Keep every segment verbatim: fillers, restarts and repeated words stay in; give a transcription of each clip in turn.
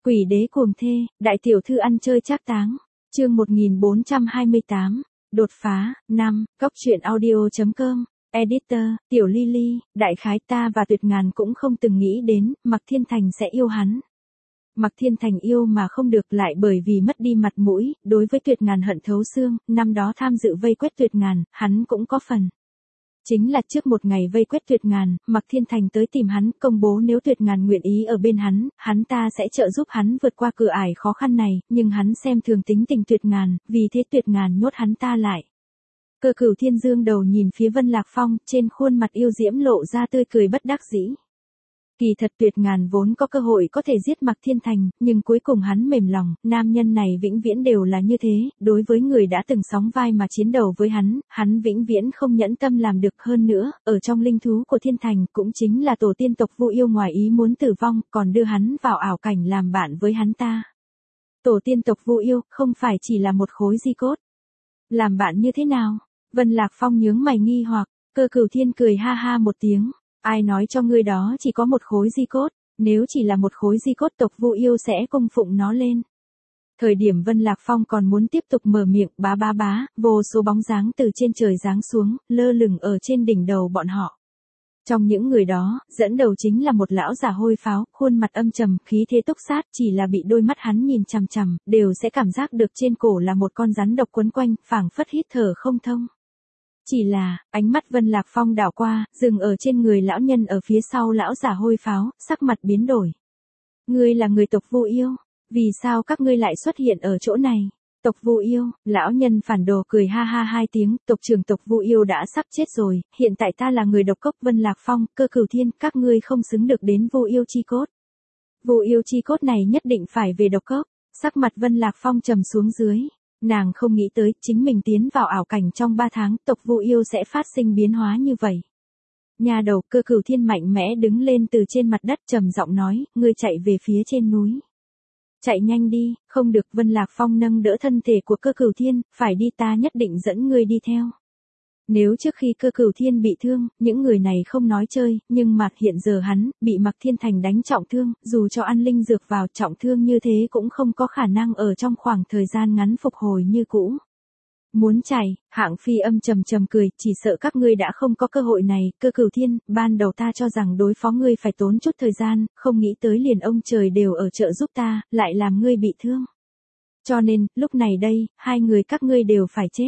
Quỷ đế cuồng thê, đại tiểu thư ăn chơi trác táng. Chương một nghìn bốn trăm hai mươi tám, đột phá. Năm, Cóc truyện audio chấm com. Editor, Tiểu Lily, đại khái ta và Tuyệt Ngàn cũng không từng nghĩ đến, Mạc Thiên Thành sẽ yêu hắn. Mạc Thiên Thành yêu mà không được lại bởi vì mất đi mặt mũi, đối với Tuyệt Ngàn hận thấu xương, năm đó tham dự vây quét Tuyệt Ngàn, hắn cũng có phần. Chính là trước một ngày vây quét Tuyệt Ngàn, Mạc Thiên Thành tới tìm hắn, công bố nếu Tuyệt Ngàn nguyện ý ở bên hắn, hắn ta sẽ trợ giúp hắn vượt qua cửa ải khó khăn này, nhưng hắn xem thường tính tình Tuyệt Ngàn, vì thế Tuyệt Ngàn nhốt hắn ta lại. Cơ Cửu Thiên dương đầu nhìn phía Vân Lạc Phong, trên khuôn mặt yêu diễm lộ ra tươi cười bất đắc dĩ. Kỳ thật Tuyệt Ngàn vốn có cơ hội có thể giết Mạc Thiên Thành, nhưng cuối cùng hắn mềm lòng, nam nhân này vĩnh viễn đều là như thế, đối với người đã từng sóng vai mà chiến đấu với hắn, hắn vĩnh viễn không nhẫn tâm làm được hơn nữa, ở trong linh thú của Thiên Thành cũng chính là tổ tiên tộc Vu Yêu ngoài ý muốn tử vong, còn đưa hắn vào ảo cảnh làm bạn với hắn ta. Tổ tiên tộc Vu Yêu không phải chỉ là một khối di cốt. Làm bạn như thế nào? Vân Lạc Phong nhướng mày nghi hoặc, Cơ Cửu Thiên cười ha ha một tiếng. Ai nói cho ngươi đó chỉ có một khối di cốt, nếu chỉ là một khối di cốt tộc Vu Yêu sẽ cung phụng nó lên. Thời điểm Vân Lạc Phong còn muốn tiếp tục mở miệng, bá bá bá, vô số bóng dáng từ trên trời giáng xuống, lơ lửng ở trên đỉnh đầu bọn họ. Trong những người đó, dẫn đầu chính là một lão già hôi pháo, khuôn mặt âm trầm, khí thế túc sát, chỉ là bị đôi mắt hắn nhìn chằm chằm, đều sẽ cảm giác được trên cổ là một con rắn độc quấn quanh, phảng phất hít thở không thông. Chỉ là, ánh mắt Vân Lạc Phong đảo qua, dừng ở trên người lão nhân ở phía sau lão giả hôi pháo, sắc mặt biến đổi. Ngươi là người tộc Vu Yêu, vì sao các ngươi lại xuất hiện ở chỗ này? Tộc Vu Yêu, lão nhân phản đồ cười ha ha hai tiếng, tộc trưởng tộc Vu Yêu đã sắp chết rồi, hiện tại ta là người độc cốc Vân Lạc Phong, Cơ Cửu Thiên, các ngươi không xứng được đến Vu Yêu chi cốt. Vu Yêu chi cốt này nhất định phải về độc cốc, sắc mặt Vân Lạc Phong trầm xuống dưới. Nàng không nghĩ tới, chính mình tiến vào ảo cảnh trong ba tháng, tộc Vu Yêu sẽ phát sinh biến hóa như vậy. Nhà đầu, Cơ Cửu Thiên mạnh mẽ đứng lên từ trên mặt đất trầm giọng nói, ngươi chạy về phía trên núi. Chạy nhanh đi, không được. Vân Lạc Phong nâng đỡ thân thể của Cơ Cửu Thiên, phải đi, ta nhất định dẫn ngươi đi theo. Nếu trước khi Cơ Cửu Thiên bị thương, những người này không nói chơi, nhưng mà hiện giờ hắn, bị Mạc Thiên Thành đánh trọng thương, dù cho ăn linh dược vào trọng thương như thế cũng không có khả năng ở trong khoảng thời gian ngắn phục hồi như cũ. Muốn chạy, Hạng Phi âm trầm trầm cười, chỉ sợ các ngươi đã không có cơ hội này, Cơ Cửu Thiên, ban đầu ta cho rằng đối phó ngươi phải tốn chút thời gian, không nghĩ tới liền ông trời đều ở trợ giúp ta, lại làm ngươi bị thương. Cho nên, lúc này đây, hai người các ngươi đều phải chết.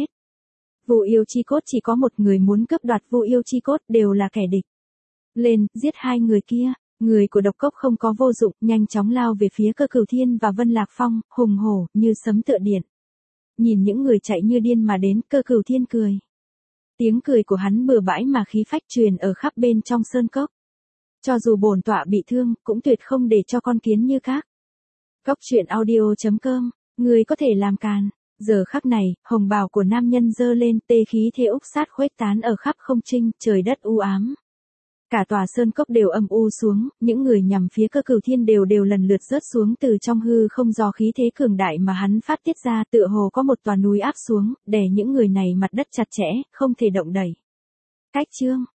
Vu Yêu chi cốt chỉ có một người muốn cướp đoạt Vu Yêu chi cốt, đều là kẻ địch. Lên, giết hai người kia. Người của độc cốc không có vô dụng, nhanh chóng lao về phía Cơ Cửu Thiên và Vân Lạc Phong, hùng hổ, như sấm tựa điện. Nhìn những người chạy như điên mà đến, Cơ Cửu Thiên cười. Tiếng cười của hắn bừa bãi mà khí phách truyền ở khắp bên trong sơn cốc. Cho dù bổn tọa bị thương, cũng tuyệt không để cho con kiến như các. Cóc truyện audio chấm com, người có thể làm càn. Giờ khắc này, hồng bào của nam nhân dơ lên, tê khí thế úc sát khuếch tán ở khắp không trung, trời đất u ám. Cả tòa sơn cốc đều âm u xuống, những người nhằm phía Cơ Cửu Thiên đều đều lần lượt rớt xuống từ trong hư không do khí thế cường đại mà hắn phát tiết ra, tựa hồ có một tòa núi áp xuống, đè những người này mặt đất chặt chẽ, không thể động đẩy. Cách chương,